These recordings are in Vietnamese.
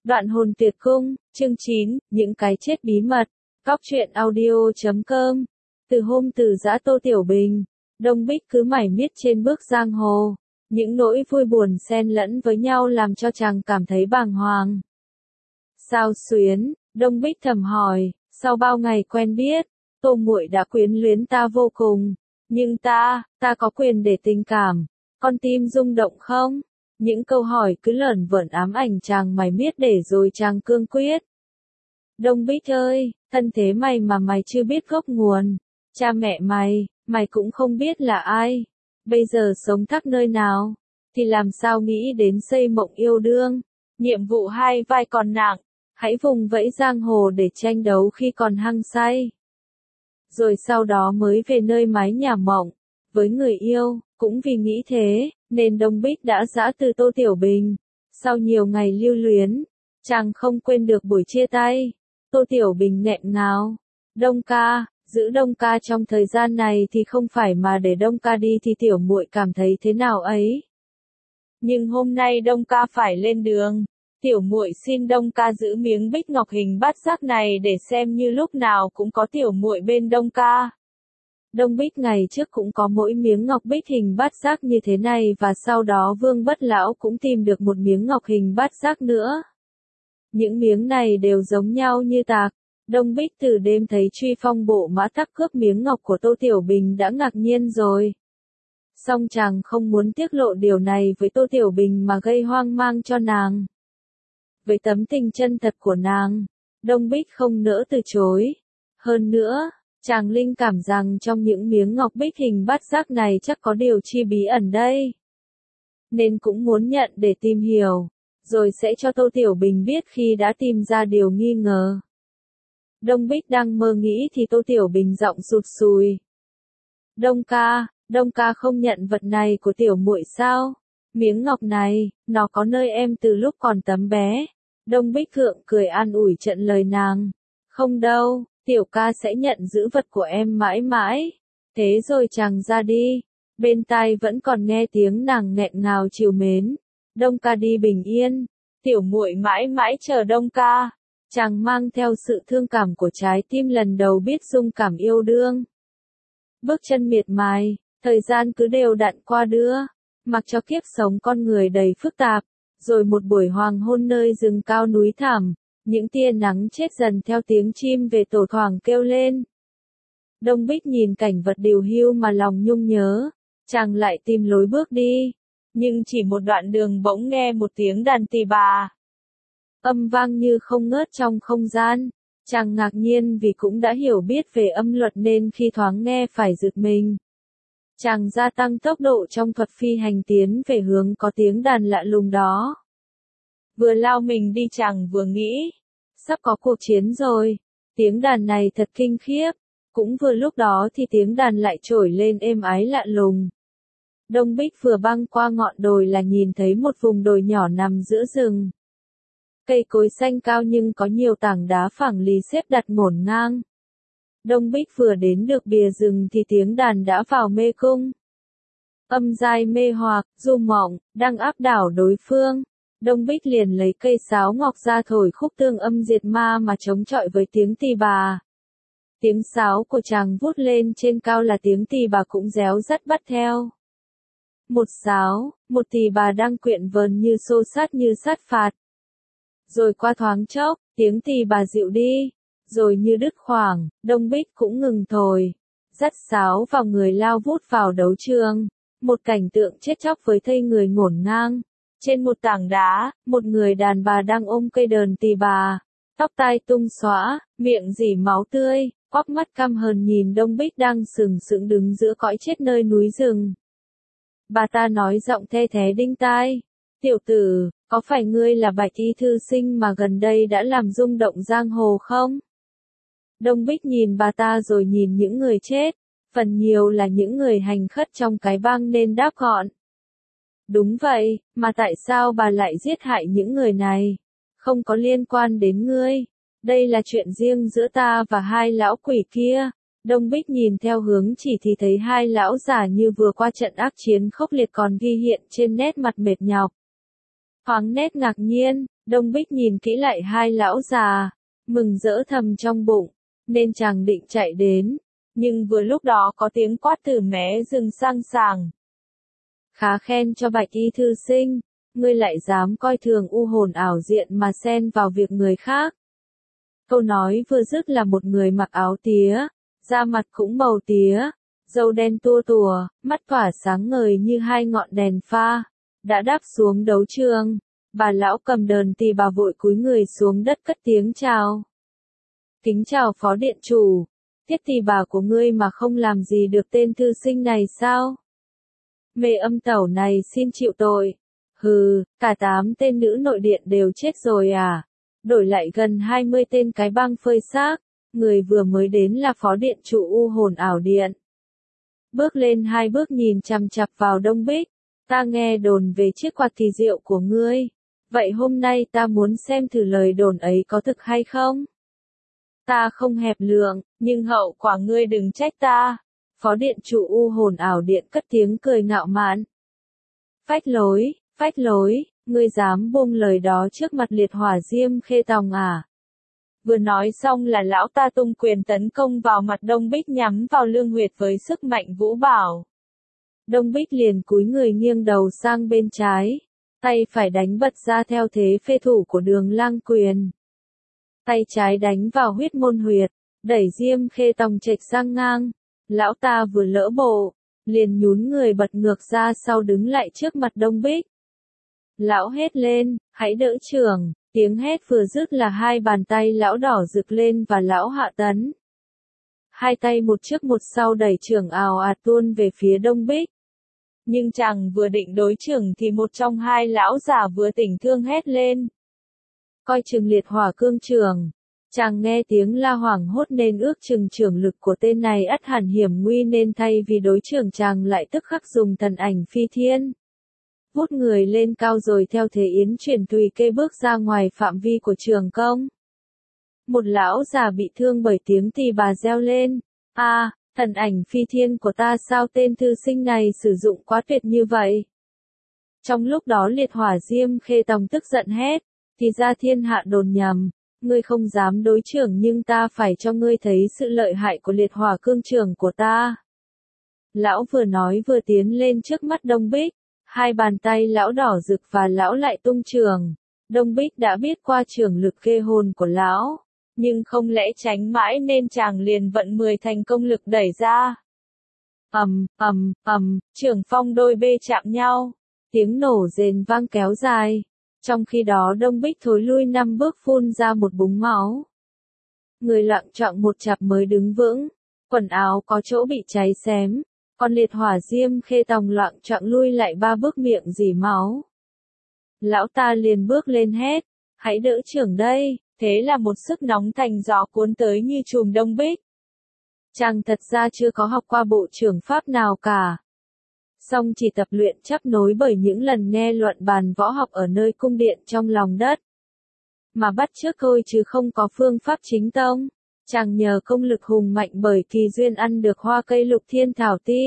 Đoạn hồn tuyệt cung, chương 9, những cái chết bí mật. Góc truyện audio.com. Từ hôm từ giã Tô Tiểu Bình, Đông Bích cứ mải miết trên bước giang hồ. Những nỗi vui buồn xen lẫn với nhau làm cho chàng cảm thấy bàng hoàng. Sao Xuyến, Đông Bích thầm hỏi, sau bao ngày quen biết, Tô muội đã quyến luyến ta vô cùng. Nhưng ta có quyền để tình cảm, con tim rung động không? Những câu hỏi cứ lởn vởn ám ảnh chàng mải miết để rồi chàng cương quyết. Đông Bích ơi, thân thế mày mà mày chưa biết gốc nguồn. Cha mẹ mày cũng không biết là ai. Bây giờ sống thắc nơi nào, thì làm sao nghĩ đến xây mộng yêu đương. Nhiệm vụ hai vai còn nặng, hãy vùng vẫy giang hồ để tranh đấu khi còn hăng say. Rồi sau đó mới về nơi mái nhà mộng, với người yêu, cũng vì nghĩ thế, nên Đông Bích đã giã từ Tô Tiểu Bình. Sau nhiều ngày lưu luyến, chàng không quên được buổi chia tay. Tô Tiểu Bình nghẹn ngào. Đông ca, giữ Đông ca trong thời gian này thì không phải mà để Đông ca đi thì tiểu muội cảm thấy thế nào ấy. Nhưng hôm nay Đông ca phải lên đường. Tiểu muội xin Đông ca giữ miếng bích ngọc hình bát giác này để xem như lúc nào cũng có tiểu muội bên Đông ca. Đông Bích ngày trước cũng có mỗi miếng ngọc bích hình bát giác như thế này và sau đó Vương Bất Lão cũng tìm được một miếng ngọc hình bát giác nữa. Những miếng này đều giống nhau như tạc. Đông Bích từ đêm thấy Truy Phong bộ mã tắc cướp miếng ngọc của Tô Tiểu Bình đã ngạc nhiên rồi. Song chàng không muốn tiết lộ điều này với Tô Tiểu Bình mà gây hoang mang cho nàng. Với tấm tình chân thật của nàng, Đông Bích không nỡ từ chối. Hơn nữa, chàng linh cảm rằng trong những miếng ngọc bích hình bát giác này chắc có điều chi bí ẩn đây. Nên cũng muốn nhận để tìm hiểu, rồi sẽ cho Tô Tiểu Bình biết khi đã tìm ra điều nghi ngờ. Đông Bích đang mơ nghĩ thì Tô Tiểu Bình giọng sụt sùi. Đông ca không nhận vật này của tiểu muội sao? Miếng ngọc này, nó có nơi em từ lúc còn tấm bé. Đông Bích gượng cười an ủi trận lời nàng. Không đâu, tiểu ca sẽ nhận giữ vật của em mãi mãi. Thế rồi chàng ra đi. Bên tai vẫn còn nghe tiếng nàng nghẹn ngào trìu mến. Đông ca đi bình yên. Tiểu muội mãi mãi chờ Đông ca. Chàng mang theo sự thương cảm của trái tim lần đầu biết dung cảm yêu đương. Bước chân miệt mài, thời gian cứ đều đặn qua đưa. Mặc cho kiếp sống con người đầy phức tạp. Rồi một buổi hoàng hôn nơi rừng cao núi thẳm, những tia nắng chết dần theo tiếng chim về tổ thoảng kêu lên. Đông Bích nhìn cảnh vật điều hưu mà lòng nhung nhớ, chàng lại tìm lối bước đi. Nhưng chỉ một đoạn đường bỗng nghe một tiếng đàn tỳ bà. Âm vang như không ngớt trong không gian. Chàng ngạc nhiên vì cũng đã hiểu biết về âm luật nên khi thoáng nghe phải giật mình. Chàng gia tăng tốc độ trong thuật phi hành tiến về hướng có tiếng đàn lạ lùng đó. Vừa lao mình đi chàng vừa nghĩ, sắp có cuộc chiến rồi, tiếng đàn này thật kinh khiếp. Cũng vừa lúc đó thì tiếng đàn lại trỗi lên êm ái lạ lùng. Đông Bích vừa băng qua ngọn đồi là nhìn thấy một vùng đồi nhỏ nằm giữa rừng. Cây cối xanh cao nhưng có nhiều tảng đá phẳng lì xếp đặt ngổn ngang. Đông Bích vừa đến được bìa rừng thì tiếng đàn đã vào mê cung. Âm dai mê hoặc, du mộng, đang áp đảo đối phương. Đông Bích liền lấy cây sáo ngọc ra thổi khúc tương âm diệt ma mà chống chọi với tiếng tỳ bà. Tiếng sáo của chàng vút lên trên cao là tiếng tỳ bà cũng réo rắt bắt theo. Một sáo, một tỳ bà đang quyện vờn như xô sát như sát phạt. Rồi qua thoáng chốc, tiếng tỳ bà dịu đi. Rồi như đứt khoảng, Đông Bích cũng ngừng thổi. Dắt sáo vào người lao vút vào đấu trường. Một cảnh tượng chết chóc với thây người ngổn ngang. Trên một tảng đá, một người đàn bà đang ôm cây đờn tỳ bà. Tóc tai tung xõa, miệng rỉ máu tươi, quắc mắt căm hờn nhìn Đông Bích đang sừng sững đứng giữa cõi chết nơi núi rừng. Bà ta nói giọng the thé đinh tai. Tiểu tử, có phải ngươi là Bạch Y thư sinh mà gần đây đã làm rung động giang hồ không? Đông Bích nhìn bà ta rồi nhìn những người chết, phần nhiều là những người hành khất trong cái bang nên đáp gọn. Đúng vậy, mà tại sao bà lại giết hại những người này? Không có liên quan đến ngươi. Đây là chuyện riêng giữa ta và hai lão quỷ kia. Đông Bích nhìn theo hướng chỉ thì thấy hai lão già như vừa qua trận ác chiến khốc liệt còn ghi hiện trên nét mặt mệt nhọc. Thoáng nét ngạc nhiên, Đông Bích nhìn kỹ lại hai lão già, mừng rỡ thầm trong bụng, nên chàng định chạy đến, nhưng vừa lúc đó có tiếng quát từ mé rừng sang sàng. Khá khen cho Bạch Y thư sinh, ngươi lại dám coi thường u hồn ảo diện mà xen vào việc người khác. Câu nói vừa dứt là một người mặc áo tía, da mặt cũng màu tía, râu đen tua tùa, mắt tỏa sáng ngời như hai ngọn đèn pha, đã đáp xuống đấu trường. Bà lão cầm đờn tỳ bà vội cúi người xuống đất cất tiếng chào. Kính chào phó điện chủ, tiết tỳ bà của ngươi mà không làm gì được tên thư sinh này sao? Mê Âm Tẩu này xin chịu tội. Hừ, cả 8 tên nữ nội điện đều chết rồi à? Đổi lại gần 20 tên cái băng phơi xác, người vừa mới đến là phó điện chủ u hồn ảo điện. Bước lên 2 bước nhìn chằm chằm vào Đông Bích, ta nghe đồn về chiếc quạt kỳ diệu của ngươi. Vậy hôm nay ta muốn xem thử lời đồn ấy có thực hay không? Ta không hẹp lượng, nhưng hậu quả ngươi đừng trách ta. Phó điện chủ u hồn ảo điện cất tiếng cười ngạo mạn. Phách lối, ngươi dám buông lời đó trước mặt liệt hỏa diêm khê tòng à? Vừa nói xong là lão ta tung quyền tấn công vào mặt Đông Bích nhắm vào lương huyệt với sức mạnh vũ bảo. Đông Bích liền cúi người nghiêng đầu sang bên trái, tay phải đánh bật ra theo thế phê thủ của Đường Lang quyền. Tay trái đánh vào huyết môn huyệt, đẩy diêm khê tòng chệch sang ngang. Lão ta vừa lỡ bộ, liền nhún người bật ngược ra sau đứng lại trước mặt Đông Bích. Lão hét lên, hãy đỡ trưởng, tiếng hét vừa dứt là hai bàn tay lão đỏ rực lên và lão hạ tấn. Hai tay một trước một sau đẩy trưởng ào ạt tuôn về phía Đông Bích. Nhưng chàng vừa định đối trưởng thì một trong hai lão già vừa tỉnh thương hét lên. Coi chừng liệt hỏa cương trưởng. Chàng nghe tiếng la hoảng hốt nên ước chừng trưởng lực của tên này ắt hẳn hiểm nguy nên thay vì đối trưởng chàng lại tức khắc dùng thần ảnh phi thiên. Vút người lên cao rồi theo thế yến chuyển tùy kê bước ra ngoài phạm vi của trường công. Một lão già bị thương bởi tiếng tỳ bà reo lên. Thần ảnh phi thiên của ta sao tên thư sinh này sử dụng quá tuyệt như vậy? Trong lúc đó liệt hỏa diêm khê tòng tức giận hét, thì ra thiên hạ đồn nhầm. Ngươi không dám đối trưởng nhưng ta phải cho ngươi thấy sự lợi hại của liệt hỏa cương trưởng của ta. Lão vừa nói vừa tiến lên trước mắt Đông Bích, hai bàn tay lão đỏ rực và lão lại tung trường. Đông Bích đã biết qua trưởng lực ghê hồn của lão, nhưng không lẽ tránh mãi nên chàng liền vận 10 thành công lực đẩy ra. Trưởng phong đôi bê chạm nhau, tiếng nổ rền vang kéo dài. Trong khi đó Đông Bích thối lui 5 bước phun ra một búng máu. Người loạng choạng một chặp mới đứng vững, quần áo có chỗ bị cháy xém, còn liệt hỏa diêm khê tòng loạng choạng lui lại 3 bước miệng rỉ máu. Lão ta liền bước lên hét, hãy đỡ trưởng đây, thế là một sức nóng thành gió cuốn tới như chùm Đông Bích. Chàng thật ra chưa có học qua bộ trưởng pháp nào cả. Song chỉ tập luyện chấp nối bởi những lần nghe luận bàn võ học ở nơi cung điện trong lòng đất. Mà bắt chước thôi chứ không có phương pháp chính tông. Chàng nhờ công lực hùng mạnh bởi kỳ duyên ăn được hoa cây lục thiên thảo ti.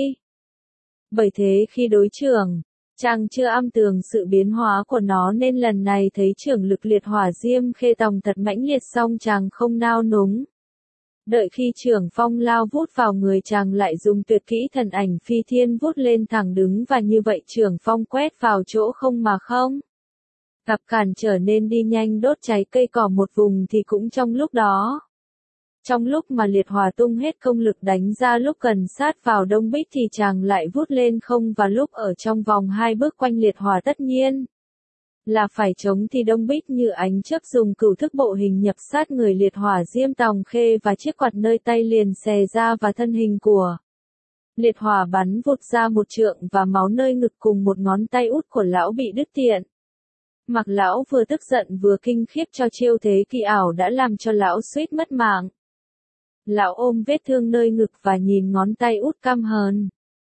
Bởi thế khi đối trưởng, chàng chưa âm tường sự biến hóa của nó nên lần này thấy trưởng lực liệt hỏa diêm khê tòng thật mãnh liệt song chàng không nao núng. Đợi khi trưởng phong lao vút vào người chàng lại dùng tuyệt kỹ thần ảnh phi thiên vút lên thẳng đứng và như vậy trưởng phong quét vào chỗ không mà không. Gặp cản trở nên đi nhanh đốt cháy cây cỏ một vùng thì cũng trong lúc đó. Trong lúc mà liệt hỏa tung hết công lực đánh ra lúc gần sát vào Đông Bích thì chàng lại vút lên không và lúc ở trong vòng 2 bước quanh liệt hỏa tất nhiên là phải chống thì Đông Bích như ánh chớp dùng cửu thức bộ hình nhập sát người liệt hỏa diêm tòng khê và chiếc quạt nơi tay liền xè ra và thân hình của liệt hỏa bắn vụt ra một trượng và máu nơi ngực cùng một ngón tay út của lão bị đứt tiện. Mặc lão vừa tức giận vừa kinh khiếp cho chiêu thế kỳ ảo đã làm cho lão suýt mất mạng. Lão ôm vết thương nơi ngực và nhìn ngón tay út căm hờn.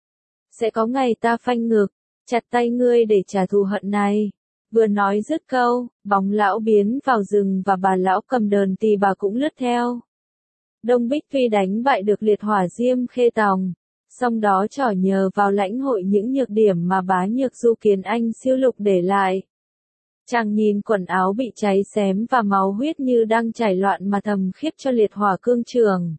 Sẽ có ngày ta phanh ngực, chặt tay ngươi để trả thù hận này. Vừa nói dứt câu, bóng lão biến vào rừng và bà lão cầm đờn tỳ bà cũng lướt theo. Đông Bích tuy đánh bại được liệt hỏa diêm khê tòng, song đó trỏ nhờ vào lãnh hội những nhược điểm mà bá nhược Du Kiến Anh siêu lục để lại. Chàng nhìn quần áo bị cháy xém và máu huyết như đang chảy loạn mà thầm khiếp cho liệt hỏa cương trường.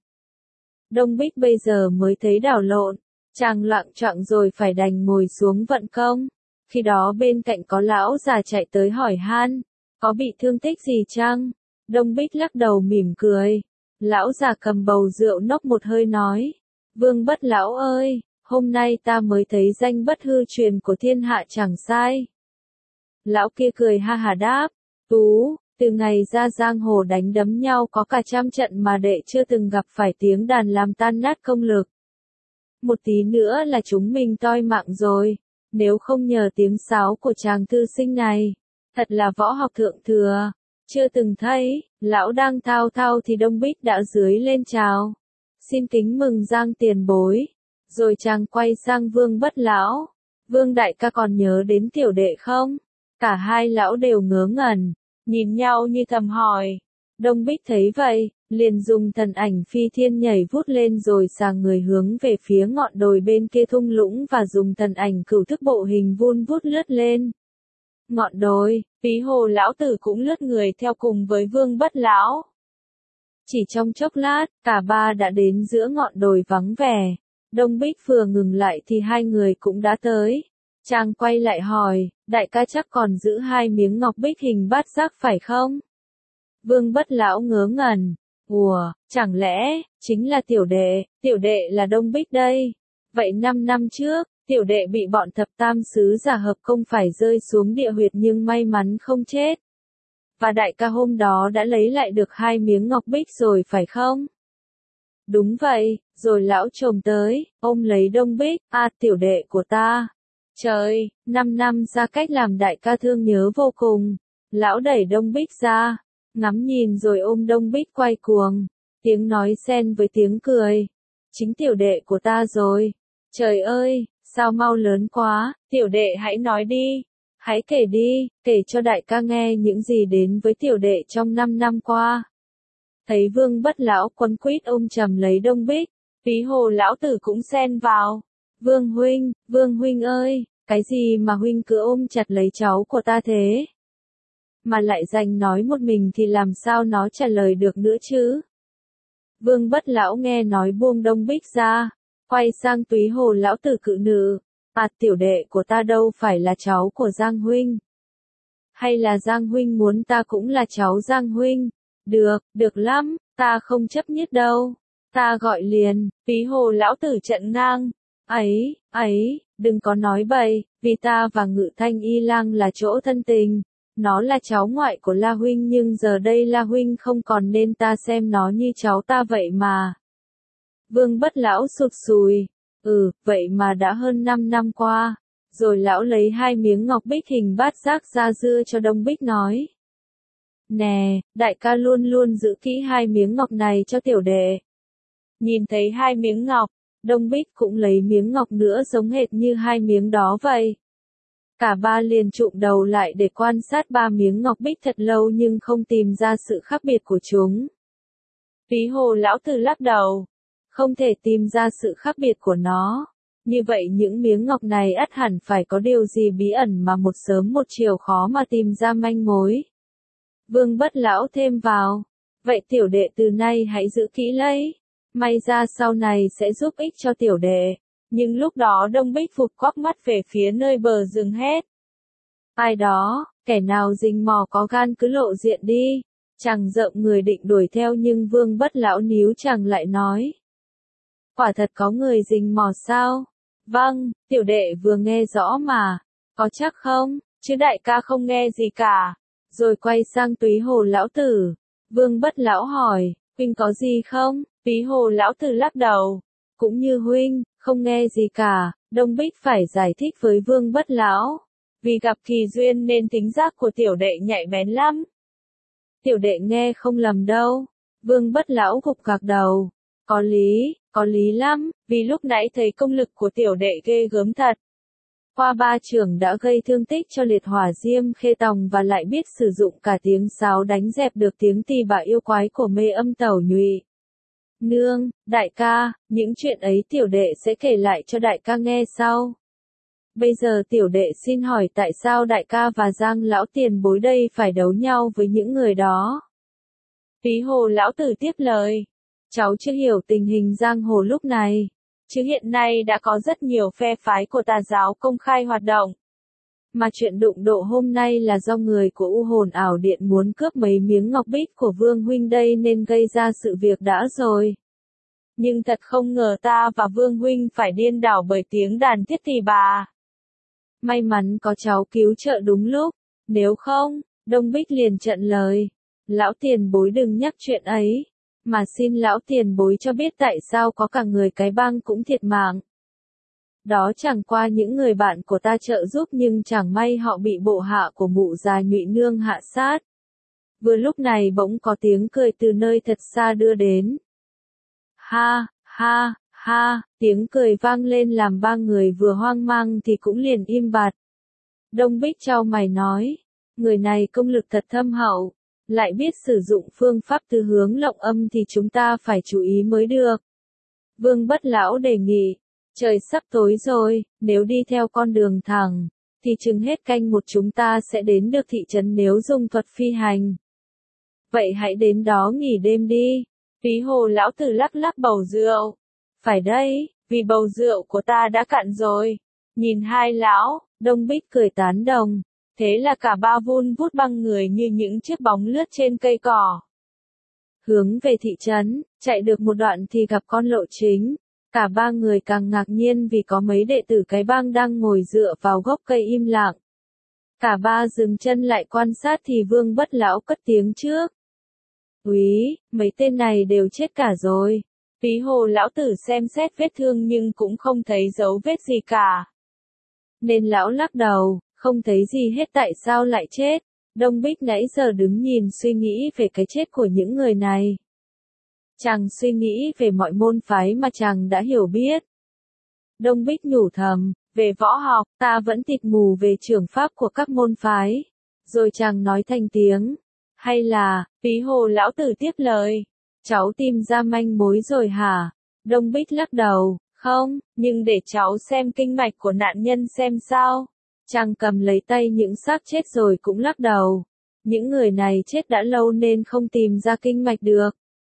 Đông Bích bây giờ mới thấy đảo lộn, chàng loạng choạng rồi phải đành ngồi xuống vận công. Khi đó bên cạnh có lão già chạy tới hỏi han, có bị thương tích gì chăng? Đông Bích lắc đầu mỉm cười. Lão già cầm bầu rượu nốc một hơi nói, Vương Bất Lão ơi, hôm nay ta mới thấy danh bất hư truyền của thiên hạ chẳng sai. Lão kia cười ha hà đáp, Tú, từ ngày ra giang hồ đánh đấm nhau có cả trăm trận mà đệ chưa từng gặp phải tiếng đàn làm tan nát công lực. Một tí nữa là chúng mình toi mạng rồi, nếu không nhờ tiếng sáo của chàng thư sinh này, thật là võ học thượng thừa, chưa từng thấy. Lão đang thao thao thì Đông Bích đã dưới lên chào, xin kính mừng Giang tiền bối, rồi chàng quay sang Vương Bất Lão, Vương đại ca còn nhớ đến tiểu đệ không? Cả hai lão đều ngớ ngẩn, nhìn nhau như thầm hỏi. Đông Bích thấy vậy, liền dùng thần ảnh phi thiên nhảy vút lên rồi sàng người hướng về phía ngọn đồi bên kia thung lũng và dùng thần ảnh cửu thức bộ hình vun vút lướt lên. Ngọn đồi, Phí Hồ lão tử cũng lướt người theo cùng với Vương Bất Lão. Chỉ trong chốc lát, cả ba đã đến giữa ngọn đồi vắng vẻ. Đông Bích vừa ngừng lại thì hai người cũng đã tới. Chàng quay lại hỏi, đại ca chắc còn giữ hai miếng ngọc bích hình bát giác phải không? Vương Bất Lão ngớ ngẩn, ủa, chẳng lẽ, chính là tiểu đệ là Đông Bích đây. Vậy 5 năm trước, tiểu đệ bị bọn thập tam sứ giả hợp công phải rơi xuống địa huyệt nhưng may mắn không chết. Và đại ca hôm đó đã lấy lại được hai miếng ngọc bích rồi phải không? Đúng vậy, rồi lão trồm tới, ôm lấy Đông Bích, tiểu đệ của ta. Trời, 5 năm ra cách làm đại ca thương nhớ vô cùng. Lão đẩy Đông Bích ra, ngắm nhìn rồi ôm Đông Bích quay cuồng. Tiếng nói xen với tiếng cười. Chính tiểu đệ của ta rồi. Trời ơi, sao mau lớn quá, tiểu đệ hãy nói đi. Hãy kể đi, kể cho đại ca nghe những gì đến với tiểu đệ trong 5 năm qua. Thấy Vương Bất Lão quấn quýt ôm chầm lấy Đông Bích, Phí Hồ lão tử cũng xen vào. Vương huynh ơi, cái gì mà huynh cứ ôm chặt lấy cháu của ta thế? Mà lại dành nói một mình thì làm sao nó trả lời được nữa chứ? Vương Bất Lão nghe nói buông Đông Bích ra, quay sang Túy Hồ lão tử cự nữ, tiểu đệ của ta đâu phải là cháu của Giang huynh. Hay là Giang huynh muốn ta cũng là cháu Giang huynh? Được lắm, ta không chấp nhất đâu. Ta gọi liền, Phí Hồ lão tử trận ngang. Đừng có nói bậy, vì ta và Ngự Thanh Y Lang là chỗ thân tình. Nó là cháu ngoại của La huynh nhưng giờ đây La huynh không còn nên ta xem nó như cháu ta vậy mà. Vương Bất Lão sụt sùi. Vậy mà đã hơn 5 năm qua. Rồi lão lấy hai miếng ngọc bích hình bát giác ra dưa cho Đông Bích nói. Nè, đại ca luôn luôn giữ kỹ hai miếng ngọc này cho tiểu đệ. Nhìn thấy hai miếng ngọc, Đông Bích cũng lấy miếng ngọc nữa giống hệt như hai miếng đó vậy. Cả ba liền trụm đầu lại để quan sát ba miếng ngọc bích thật lâu nhưng không tìm ra sự khác biệt của chúng. Phí Hồ lão tử lắc đầu, không thể tìm ra sự khác biệt của nó. Như vậy những miếng ngọc này ắt hẳn phải có điều gì bí ẩn mà một sớm một chiều khó mà tìm ra manh mối. Vương Bất Lão thêm vào, vậy tiểu đệ từ nay hãy giữ kỹ lấy, may ra sau này sẽ giúp ích cho tiểu đệ. Nhưng lúc đó Đông Bích phụt quắc mắt về phía nơi bờ rừng hét. Ai đó, kẻ nào rình mò có gan cứ lộ diện đi. Chàng rợm người định đuổi theo nhưng Vương Bất Lão níu chàng lại nói. Quả thật có người rình mò sao? Vâng, tiểu đệ vừa nghe rõ mà. Có chắc không? Chứ đại ca không nghe gì cả. Rồi quay sang Túy Hồ lão tử. Vương Bất Lão hỏi, huynh có gì không? Túy Hồ lão tử lắc đầu. Cũng như huynh, không nghe gì cả. Đông Bích phải giải thích với Vương Bất Lão. Vì gặp kỳ duyên nên tính giác của tiểu đệ nhạy bén lắm. Tiểu đệ nghe không lầm đâu. Vương Bất Lão gục gạc đầu. Có lý lắm, vì lúc nãy thấy công lực của tiểu đệ ghê gớm thật. Qua ba trường đã gây thương tích cho liệt hỏa diêm khê tòng và lại biết sử dụng cả tiếng sáo đánh dẹp được tiếng tỳ bà yêu quái của mê âm tẩu nhụy. Nương, đại ca, những chuyện ấy tiểu đệ sẽ kể lại cho đại ca nghe sau. Bây giờ tiểu đệ xin hỏi tại sao đại ca và Giang lão tiền bối đây phải đấu nhau với những người đó? Túy Hồ lão tử tiếp lời. Cháu chưa hiểu tình hình giang hồ lúc này. Chứ hiện nay đã có rất nhiều phe phái của tà giáo công khai hoạt động. Mà chuyện đụng độ hôm nay là do người của U Hồn Ảo Điện muốn cướp mấy miếng ngọc bích của Vương huynh đây nên gây ra sự việc đã rồi. Nhưng thật không ngờ ta và Vương huynh phải điên đảo bởi tiếng đàn thiết tỳ bà. May mắn có cháu cứu trợ đúng lúc, nếu không, Đông Bích liền chặn lời. Lão tiền bối đừng nhắc chuyện ấy, mà xin lão tiền bối cho biết tại sao có cả người cái bang cũng thiệt mạng. Đó chẳng qua những người bạn của ta trợ giúp nhưng chẳng may họ bị bộ hạ của mụ già Nhụy Nương hạ sát. Vừa lúc này bỗng có tiếng cười từ nơi thật xa đưa đến. Ha, ha, ha, tiếng cười vang lên làm ba người vừa hoang mang thì cũng liền im bặt. Đông Bích chau mày nói, người này công lực thật thâm hậu, lại biết sử dụng phương pháp tứ hướng lộng âm thì chúng ta phải chú ý mới được. Vương Bất Lão đề nghị, trời sắp tối rồi, nếu đi theo con đường thẳng, thì chừng hết canh một chúng ta sẽ đến được thị trấn nếu dùng thuật phi hành. Vậy hãy đến đó nghỉ đêm đi. Túy Hồ lão tử lắc lắc bầu rượu. Phải đây, vì bầu rượu của ta đã cạn rồi. Nhìn hai lão, Đông Bích cười tán đồng. Thế là cả ba vun vút băng người như những chiếc bóng lướt trên cây cỏ. Hướng về thị trấn, chạy được một đoạn thì gặp con lộ chính. Cả ba người càng ngạc nhiên vì có mấy đệ tử cái bang đang ngồi dựa vào gốc cây im lặng. Cả ba dừng chân lại quan sát thì Vương Bất Lão cất tiếng trước. Úy, mấy tên này đều chết cả rồi. Túy Hồ lão tử xem xét vết thương nhưng cũng không thấy dấu vết gì cả. Nên lão lắc đầu, không thấy gì hết tại sao lại chết. Đông Bích nãy giờ đứng nhìn suy nghĩ về cái chết của những người này. Chàng suy nghĩ về mọi môn phái mà chàng đã hiểu biết. Đông Bích nhủ thầm, về võ học, ta vẫn tịt mù về trưởng pháp của các môn phái. Rồi chàng nói thành tiếng. Hay là, Túy Hồ lão tử tiếp lời. Cháu tìm ra manh mối rồi hả? Đông Bích lắc đầu, không, nhưng để cháu xem kinh mạch của nạn nhân xem sao. Chàng cầm lấy tay những xác chết rồi cũng lắc đầu. Những người này chết đã lâu nên không tìm ra kinh mạch được.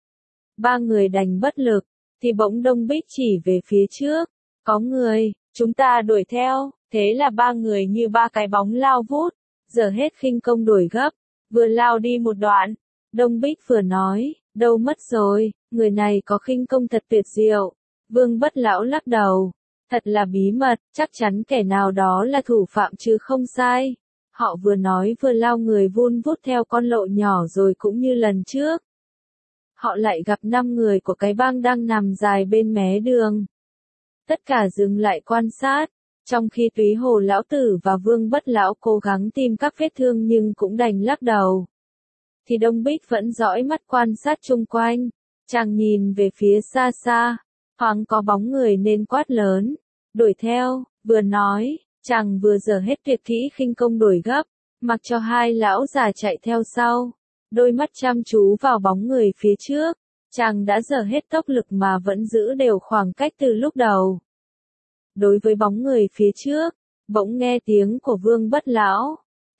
Ba người đành bất lực, thì bỗng Đông Bích chỉ về phía trước. Có người, chúng ta đuổi theo, thế là ba người như ba cái bóng lao vút, giờ hết khinh công đuổi gấp, vừa lao đi một đoạn. Đông Bích vừa nói, đâu mất rồi, người này có khinh công thật tuyệt diệu. Vương Bất Lão lắc đầu, thật là bí mật, chắc chắn kẻ nào đó là thủ phạm chứ không sai. Họ vừa nói vừa lao người vun vút theo con lộ nhỏ rồi cũng như lần trước. Họ lại gặp 5 người của cái bang đang nằm dài bên mé đường. Tất cả dừng lại quan sát, trong khi Túy Hồ lão tử và Vương Bất Lão cố gắng tìm các vết thương nhưng cũng đành lắc đầu. Thì Đông Bích vẫn dõi mắt quan sát chung quanh, chàng nhìn về phía xa xa, thoáng có bóng người nên quát lớn, đuổi theo, vừa nói, chàng vừa giở hết tuyệt kỹ khinh công đuổi gấp, mặc cho hai lão già chạy theo sau. Đôi mắt chăm chú vào bóng người phía trước, chàng đã dở hết tốc lực mà vẫn giữ đều khoảng cách từ lúc đầu. Đối với bóng người phía trước, bỗng nghe tiếng của Vương Bất Lão.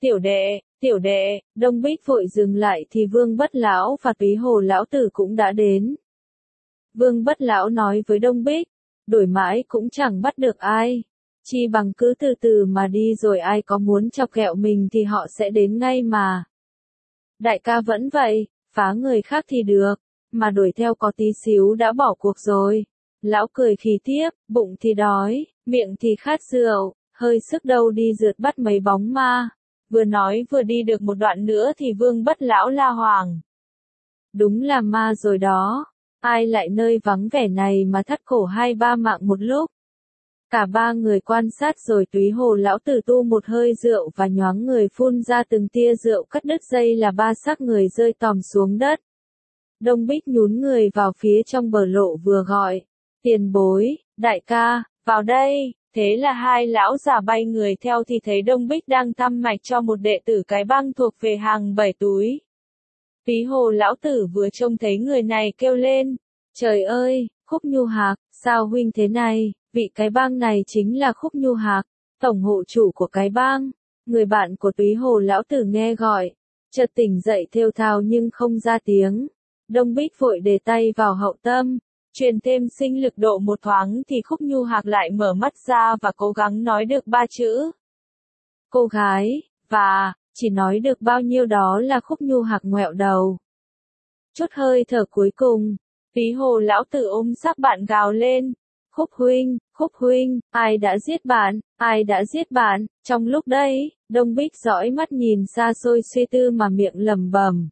Tiểu đệ, Đông Bích vội dừng lại thì Vương Bất Lão và Túy Hồ lão tử cũng đã đến. Vương Bất Lão nói với Đông Bích, đuổi mãi cũng chẳng bắt được ai. Chi bằng cứ từ từ mà đi rồi ai có muốn chọc ghẹo mình thì họ sẽ đến ngay mà. Đại ca vẫn vậy, phá người khác thì được, mà đuổi theo có tí xíu đã bỏ cuộc rồi. Lão cười khí tiếp, bụng thì đói, miệng thì khát rượu, hơi sức đâu đi rượt bắt mấy bóng ma. Vừa nói vừa đi được một đoạn nữa thì Vương Bất Lão la hoàng. Đúng là ma rồi đó, ai lại nơi vắng vẻ này mà thắt cổ hai ba mạng một lúc. Cả ba người quan sát rồi Túy Hồ lão tử tu một hơi rượu và nhoáng người phun ra từng tia rượu cắt đứt dây là ba xác người rơi tòm xuống đất. Đông Bích nhún người vào phía trong bờ lộ vừa gọi, tiền bối, đại ca, vào đây. Thế là hai lão già bay người theo thì thấy Đông Bích đang thăm mạch cho một đệ tử cái bang thuộc về hàng 7 túi. Túy Hồ lão tử vừa trông thấy người này kêu lên, trời ơi, Khúc Nhu Hạc, sao huynh thế này, vị cái bang này chính là Khúc Nhu Hạc. Tổng hộ chủ của cái bang, người bạn của Túy Hồ lão tử nghe gọi, chợt tỉnh dậy thều thào nhưng không ra tiếng. Đông Bích vội để tay vào hậu tâm, truyền thêm sinh lực độ một thoáng thì Khúc Nhu Hạc lại mở mắt ra và cố gắng nói được 3 chữ. Cô gái, và, chỉ nói được bao nhiêu đó là Khúc Nhu Hạc ngoẹo đầu. Chút hơi thở cuối cùng, Túy Hồ lão tử ôm xác bạn gào lên. Khúc huynh, ai đã giết bạn, ai đã giết bạn? Trong lúc đấy, Đông Bích dõi mắt nhìn xa xôi suy tư mà miệng lẩm bẩm.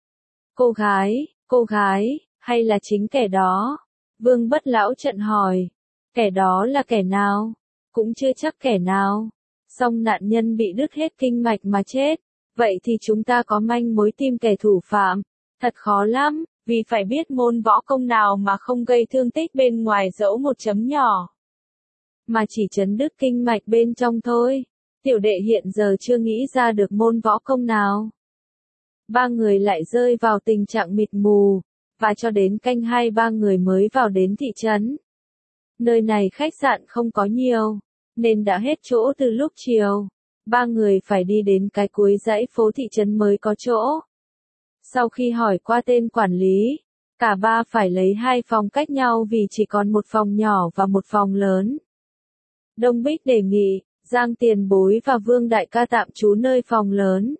Cô gái, hay là chính kẻ đó? Vương Bất Lão trận hỏi. Kẻ đó là kẻ nào? Cũng chưa chắc kẻ nào. Song nạn nhân bị đứt hết kinh mạch mà chết. Vậy thì chúng ta có manh mối tìm kẻ thủ phạm. Thật khó lắm, vì phải biết môn võ công nào mà không gây thương tích bên ngoài dẫu một chấm nhỏ. Mà chỉ chấn đứt kinh mạch bên trong thôi. Tiểu đệ hiện giờ chưa nghĩ ra được môn võ công nào. Ba người lại rơi vào tình trạng mịt mù, và cho đến canh 2 ba người mới vào đến thị trấn. Nơi này khách sạn không có nhiều, nên đã hết chỗ từ lúc chiều. Ba người phải đi đến cái cuối dãy phố thị trấn mới có chỗ. Sau khi hỏi qua tên quản lý, cả ba phải lấy 2 phòng cách nhau vì chỉ còn một phòng nhỏ và một phòng lớn. Đông Bích đề nghị, Giang Tiền Bối và Vương Đại Ca tạm trú nơi phòng lớn.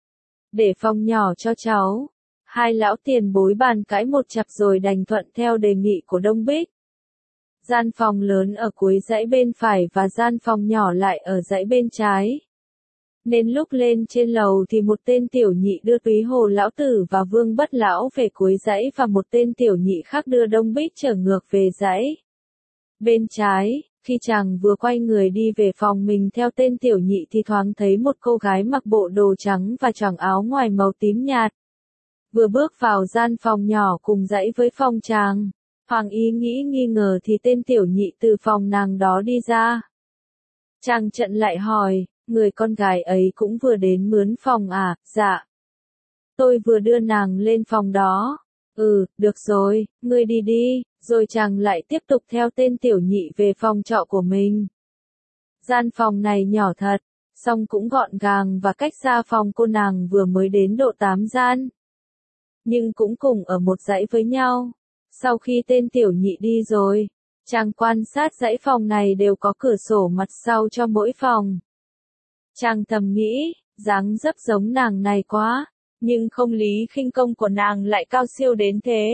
Để phòng nhỏ cho cháu. 2 lão tiền bối bàn cãi một chặp rồi đành thuận theo đề nghị của Đông Bích. Gian phòng lớn ở cuối dãy bên phải và gian phòng nhỏ lại ở dãy bên trái. Nên lúc lên trên lầu thì một tên tiểu nhị đưa Túy Hồ lão tử và Vương Bất Lão về cuối dãy và một tên tiểu nhị khác đưa Đông Bích trở ngược về dãy. Bên trái, khi chàng vừa quay người đi về phòng mình theo tên tiểu nhị thì thoáng thấy một cô gái mặc bộ đồ trắng và choàng áo ngoài màu tím nhạt. Vừa bước vào gian phòng nhỏ cùng dãy với phòng chàng, Hoàng ý nghĩ nghi ngờ thì tên tiểu nhị từ phòng nàng đó đi ra. Chàng chận lại hỏi, người con gái ấy cũng vừa đến mướn phòng à? Dạ. Tôi vừa đưa nàng lên phòng đó. Được rồi, ngươi đi đi, rồi chàng lại tiếp tục theo tên tiểu nhị về phòng trọ của mình. Gian phòng này nhỏ thật, song cũng gọn gàng và cách xa phòng cô nàng vừa mới đến độ 8 gian. Nhưng cũng cùng ở một dãy với nhau. Sau khi tên tiểu nhị đi rồi, chàng quan sát dãy phòng này đều có cửa sổ mặt sau cho mỗi phòng. Chàng thầm nghĩ, dáng dấp giống nàng này quá, nhưng không lý khinh công của nàng lại cao siêu đến thế.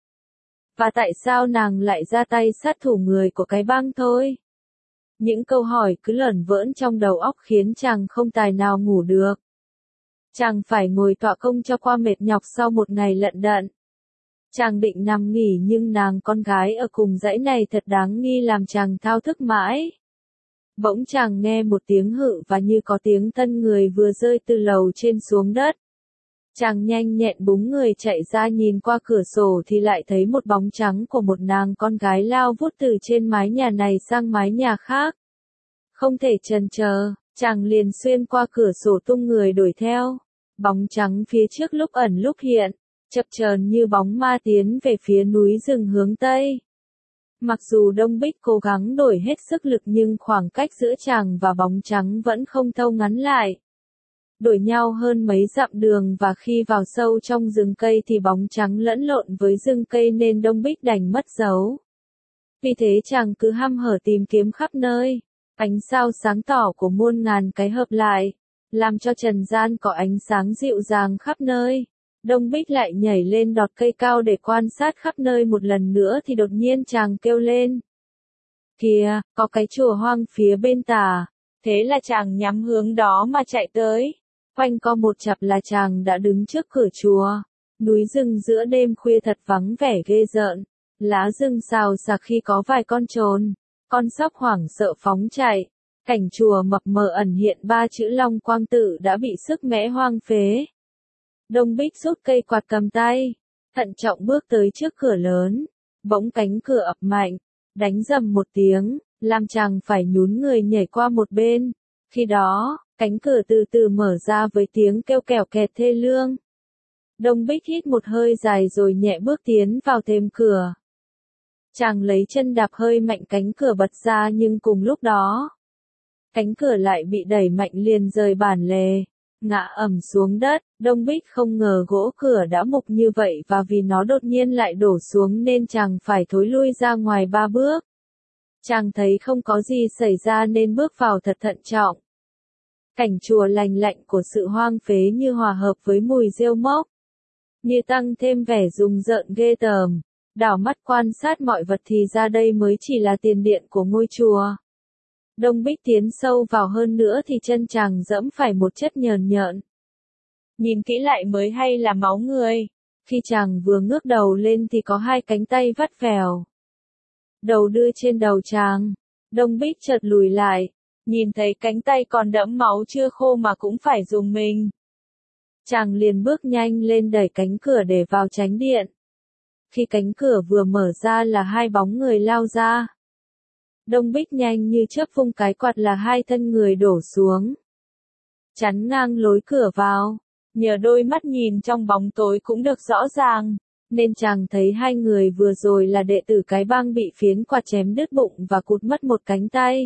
Và tại sao nàng lại ra tay sát thủ người của cái bang thôi? Những câu hỏi cứ lởn vởn trong đầu óc khiến chàng không tài nào ngủ được. Chàng phải ngồi tọa công cho qua mệt nhọc sau một ngày lận đận. Chàng định nằm nghỉ nhưng nàng con gái ở cùng dãy này thật đáng nghi làm chàng thao thức mãi. Bỗng chàng nghe một tiếng hự và như có tiếng thân người vừa rơi từ lầu trên xuống đất. Chàng nhanh nhẹn búng người chạy ra nhìn qua cửa sổ thì lại thấy một bóng trắng của một nàng con gái lao vút từ trên mái nhà này sang mái nhà khác. Không thể chần chờ, chàng liền xuyên qua cửa sổ tung người đuổi theo. Bóng trắng phía trước lúc ẩn lúc hiện, chập chờn như bóng ma tiến về phía núi rừng hướng Tây. Mặc dù Đông Bích cố gắng đổi hết sức lực nhưng khoảng cách giữa chàng và bóng trắng vẫn không thâu ngắn lại. Đổi nhau hơn mấy dặm đường và khi vào sâu trong rừng cây thì bóng trắng lẫn lộn với rừng cây nên Đông Bích đành mất dấu. Vì thế chàng cứ hăm hở tìm kiếm khắp nơi, ánh sao sáng tỏ của muôn ngàn cái hợp lại, làm cho trần gian có ánh sáng dịu dàng khắp nơi. Đông Bích lại nhảy lên đọt cây cao để quan sát khắp nơi một lần nữa thì đột nhiên chàng kêu lên. Kìa, có cái chùa hoang phía bên tả. Thế là chàng nhắm hướng đó mà chạy tới. Quanh co một chặp là chàng đã đứng trước cửa chùa. Núi rừng giữa đêm khuya thật vắng vẻ ghê rợn. Lá rừng xào xạc khi có vài con trồn. Con sóc hoảng sợ phóng chạy. Cảnh chùa mập mờ ẩn hiện 3 chữ Long Quang Tự đã bị sức mẻ hoang phế. Đông Bích rút cây quạt cầm tay, thận trọng bước tới trước cửa lớn. Bỗng cánh cửa ập mạnh, đánh rầm một tiếng, làm chàng phải nhún người nhảy qua một bên. Khi đó, cánh cửa từ từ mở ra với tiếng kêu kèo kẹt thê lương. Đông Bích hít một hơi dài rồi nhẹ bước tiến vào thềm cửa. Chàng lấy chân đạp hơi mạnh cánh cửa bật ra nhưng cùng lúc đó, Cánh cửa lại bị đẩy mạnh liền rời bản lề, ngã ầm xuống đất. Đông Bích không ngờ gỗ cửa đã mục như vậy và vì nó đột nhiên lại đổ xuống nên chàng phải thối lui ra ngoài 3 bước. Chàng thấy không có gì xảy ra nên bước vào thật thận trọng. Cảnh chùa lành lạnh của sự hoang phế như hòa hợp với mùi rêu mốc, như tăng thêm vẻ rùng rợn ghê tởm. Đảo mắt quan sát mọi vật thì ra đây mới chỉ là tiền điện của ngôi chùa. Đông Bích tiến sâu vào hơn nữa thì chân chàng dẫm phải một chất nhờn nhợn. Nhìn kỹ lại mới hay là máu người. Khi chàng vừa ngước đầu lên thì có 2 cánh tay vắt vẻo. Đầu đưa trên đầu chàng. Đông Bích chợt lùi lại, nhìn thấy cánh tay còn đẫm máu chưa khô mà cũng phải dùng mình. Chàng liền bước nhanh lên đẩy cánh cửa để vào chánh điện. Khi cánh cửa vừa mở ra là 2 bóng người lao ra. Đông Bích nhanh như chớp vung cái quạt là 2 thân người đổ xuống, chắn ngang lối cửa vào. Nhờ đôi mắt nhìn trong bóng tối cũng được rõ ràng, nên chàng thấy 2 người vừa rồi là đệ tử cái bang bị phiến quạt chém đứt bụng và cụt mất một cánh tay.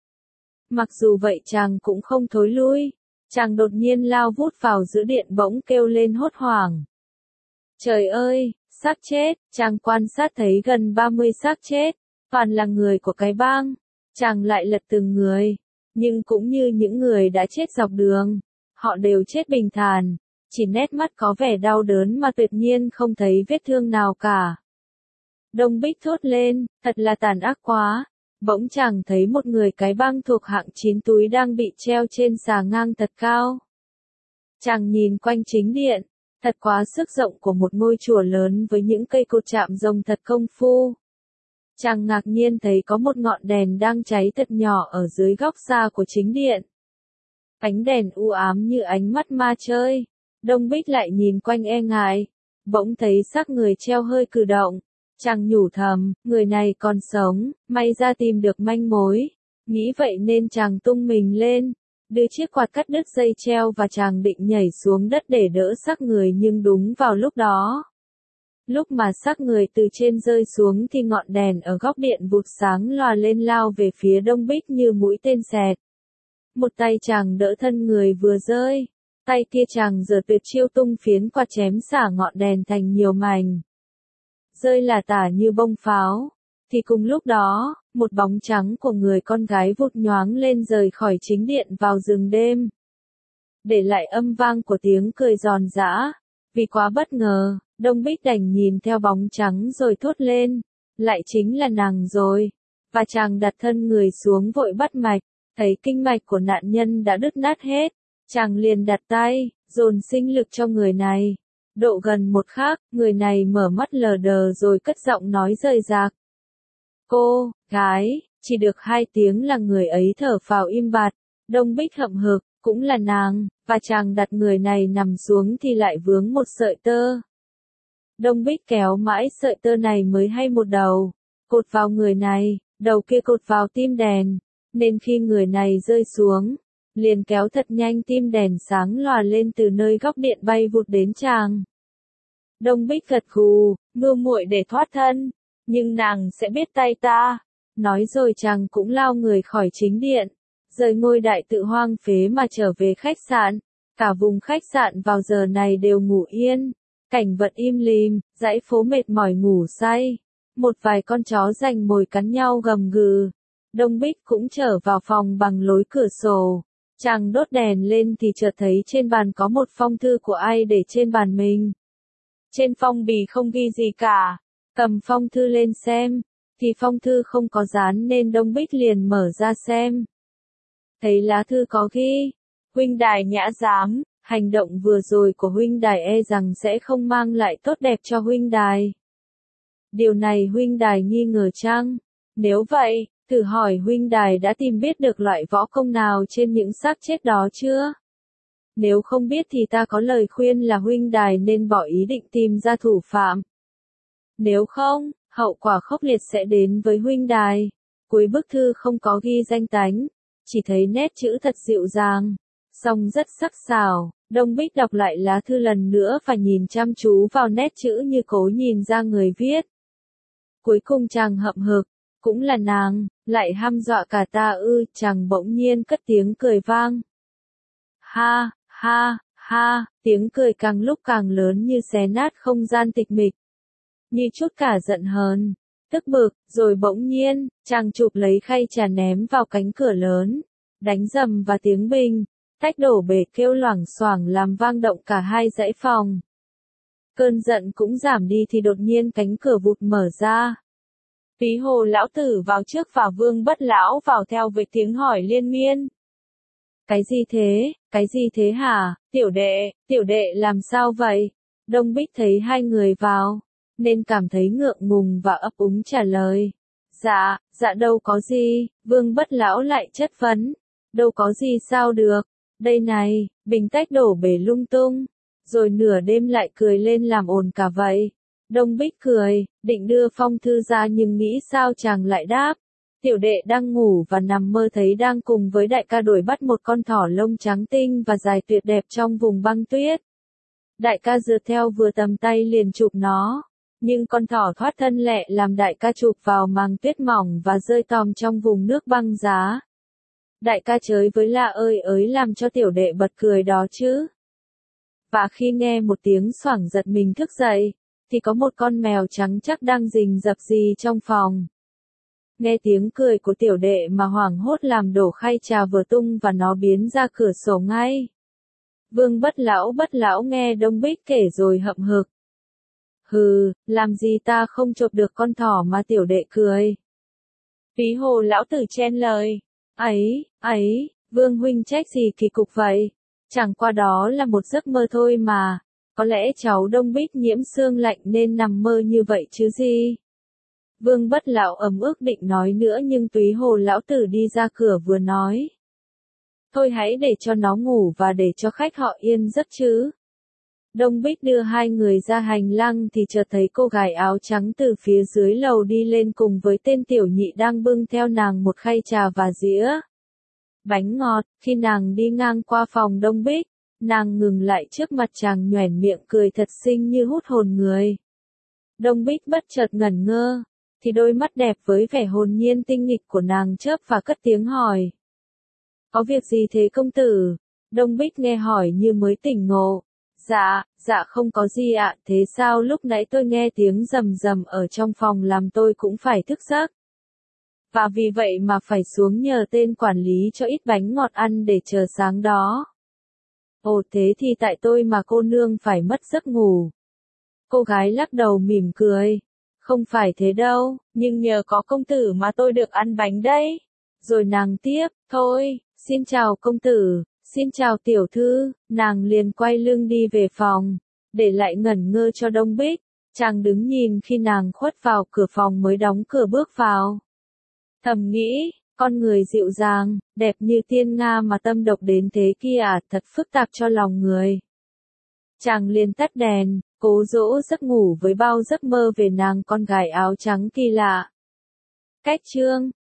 Mặc dù vậy chàng cũng không thối lui, chàng đột nhiên lao vút vào giữa điện bỗng kêu lên hốt hoảng. Trời ơi, xác chết! Chàng quan sát thấy gần 30 xác chết, toàn là người của cái bang. Chàng lại lật từng người, nhưng cũng như những người đã chết dọc đường, họ đều chết bình thản, chỉ nét mắt có vẻ đau đớn mà tuyệt nhiên không thấy vết thương nào cả. Đông Bích thốt lên, thật là tàn ác quá. Bỗng chàng thấy một người cái bang thuộc hạng 9 túi đang bị treo trên xà ngang thật cao. Chàng nhìn quanh chính điện, thật quá sức rộng của một ngôi chùa lớn với những cây cột chạm rồng thật công phu. Chàng ngạc nhiên thấy có một ngọn đèn đang cháy thật nhỏ ở dưới góc xa của chính điện. Ánh đèn u ám như ánh mắt ma chơi. Đông Bích lại nhìn quanh e ngại, bỗng thấy xác người treo hơi cử động. Chàng nhủ thầm, người này còn sống, may ra tìm được manh mối. Nghĩ vậy nên chàng tung mình lên, đưa chiếc quạt cắt đứt dây treo và chàng định nhảy xuống đất để đỡ xác người, nhưng đúng vào lúc đó. Lúc mà xác người từ trên rơi xuống thì ngọn đèn ở góc điện vụt sáng lòa lên lao về phía Đông Bích như mũi tên xẹt. Một tay chàng đỡ thân người vừa rơi, tay kia chàng giở tuyệt chiêu tung phiến quạt chém xả ngọn đèn thành nhiều mảnh, rơi lả tả như bông pháo. Thì cùng lúc đó, một bóng trắng của người con gái vụt nhoáng lên rời khỏi chính điện vào rừng đêm, để lại âm vang của tiếng cười giòn giã. Vì quá bất ngờ, Đông Bích đành nhìn theo bóng trắng rồi thốt lên, lại chính là nàng rồi. Và chàng đặt thân người xuống vội bắt mạch, thấy kinh mạch của nạn nhân đã đứt nát hết. Chàng liền đặt tay, dồn sinh lực cho người này. Độ gần một khắc, người này mở mắt lờ đờ rồi cất giọng nói rời rạc. Cô, gái, chỉ được 2 tiếng là người ấy thở phào im bặt. Đông Bích hậm hực, cũng là nàng, và chàng đặt người này nằm xuống thì lại vướng một sợi tơ. Đông Bích kéo mãi sợi tơ này mới hay một đầu, cột vào người này, đầu kia cột vào tim đèn, nên khi người này rơi xuống, liền kéo thật nhanh tim đèn sáng lòa lên từ nơi góc điện bay vụt đến chàng. Đông Bích gật gù, mưu muội để thoát thân, nhưng nàng sẽ biết tay ta. Nói rồi chàng cũng lao người khỏi chính điện, rời ngôi đại tự hoang phế mà trở về khách sạn. Cả vùng khách sạn vào giờ này đều ngủ yên, cảnh vật im lìm, dãy phố mệt mỏi ngủ say. Một vài con chó rành mồi cắn nhau gầm gừ. Đông Bích cũng trở vào phòng bằng lối cửa sổ. Chàng đốt đèn lên thì chợt thấy trên bàn có một phong thư của ai để trên bàn mình. Trên phong bì không ghi gì cả. Cầm phong thư lên xem, thì phong thư không có dán nên Đông Bích liền mở ra xem. Thấy lá thư có ghi, huynh đài Nhã Giám, hành động vừa rồi của huynh đài e rằng sẽ không mang lại tốt đẹp cho huynh đài. Điều này huynh đài nghi ngờ chăng? Nếu vậy, thử hỏi huynh đài đã tìm biết được loại võ công nào trên những xác chết đó chưa? Nếu không biết thì ta có lời khuyên là huynh đài nên bỏ ý định tìm ra thủ phạm. Nếu không, hậu quả khốc liệt sẽ đến với huynh đài. Cuối bức thư không có ghi danh tánh, chỉ thấy nét chữ thật dịu dàng, song rất sắc sảo. Đông Bích đọc lại lá thư lần nữa và nhìn chăm chú vào nét chữ như cố nhìn ra người viết. Cuối cùng chàng hậm hực, cũng là nàng, lại hăm dọa cả ta ư, chàng bỗng nhiên cất tiếng cười vang. Ha, ha, ha, tiếng cười càng lúc càng lớn như xé nát không gian tịch mịch. Như chút cả giận hờn, tức bực, rồi bỗng nhiên, chàng chụp lấy khay trà ném vào cánh cửa lớn, đánh rầm và tiếng bình, tách đổ bể kêu loảng xoảng làm vang động cả hai dãy phòng. Cơn giận cũng giảm đi thì đột nhiên cánh cửa vụt mở ra. Túy Hồ lão tử vào trước và Vương Bất lão vào theo với tiếng hỏi liên miên. Cái gì thế hả, tiểu đệ làm sao vậy? Đông Bích thấy hai người vào, nên cảm thấy ngượng ngùng và ấp úng trả lời. Dạ đâu có gì, Vương Bất lão lại chất vấn. Đâu có gì sao được, đây này, bình tách đổ bể lung tung, rồi nửa đêm lại cười lên làm ồn cả vậy. Đông Bích cười, định đưa phong thư ra nhưng nghĩ sao chàng lại đáp. Tiểu đệ đang ngủ và nằm mơ thấy đang cùng với đại ca đuổi bắt một con thỏ lông trắng tinh và dài tuyệt đẹp trong vùng băng tuyết. Đại ca rượt theo vừa tầm tay liền chụp nó, nhưng con thỏ thoát thân lẹ làm đại ca chụp vào màng tuyết mỏng và rơi tòm trong vùng nước băng giá. Đại ca chới với la ơi ới làm cho tiểu đệ bật cười đó chứ. Và khi nghe một tiếng xoảng giật mình thức dậy, thì có một con mèo trắng chắc đang rình rập gì trong phòng. Nghe tiếng cười của tiểu đệ mà hoảng hốt làm đổ khay trà vừa tung và nó biến ra cửa sổ ngay. Vương Bất lão nghe Đông Bích kể rồi hậm hực. Hừ, làm gì ta không chộp được con thỏ mà tiểu đệ cười. Túy Hồ lão tử chen lời. Ấy, Vương huynh trách gì kỳ cục vậy? Chẳng qua đó là một giấc mơ thôi mà. Có lẽ cháu Đông Bích nhiễm xương lạnh nên nằm mơ như vậy chứ gì. Vương Bất lão ấm ức định nói nữa nhưng Túy Hồ lão tử đi ra cửa vừa nói. Thôi hãy để cho nó ngủ và để cho khách họ yên giấc chứ. Đông Bích đưa hai người ra hành lang thì chợt thấy cô gái áo trắng từ phía dưới lầu đi lên cùng với tên tiểu nhị đang bưng theo nàng một khay trà và dĩa bánh ngọt. Khi nàng đi ngang qua phòng Đông Bích, nàng ngừng lại trước mặt chàng nhoẻn miệng cười thật xinh như hút hồn người. Đông Bích bất chợt ngẩn ngơ, thì đôi mắt đẹp với vẻ hồn nhiên tinh nghịch của nàng chớp và cất tiếng hỏi. Có việc gì thế công tử? Đông Bích nghe hỏi như mới tỉnh ngộ. Dạ không có gì ạ, thế sao lúc nãy tôi nghe tiếng rầm rầm ở trong phòng làm tôi cũng phải thức giấc. Và vì vậy mà phải xuống nhờ tên quản lý cho ít bánh ngọt ăn để chờ sáng đó. Ồ thế thì tại tôi mà cô nương phải mất giấc ngủ. Cô gái lắc đầu mỉm cười. Không phải thế đâu, nhưng nhờ có công tử mà tôi được ăn bánh đấy. Rồi nàng tiếp, thôi, xin chào công tử, xin chào tiểu thư, nàng liền quay lưng đi về phòng, để lại ngẩn ngơ cho Đông Bích. Chàng đứng nhìn khi nàng khuất vào cửa phòng mới đóng cửa bước vào. Thầm nghĩ, con người dịu dàng, đẹp như tiên nga mà tâm độc đến thế kia thật phức tạp cho lòng người. Chàng liền tắt đèn, cố dỗ giấc ngủ với bao giấc mơ về nàng con gái áo trắng kỳ lạ. Cách chương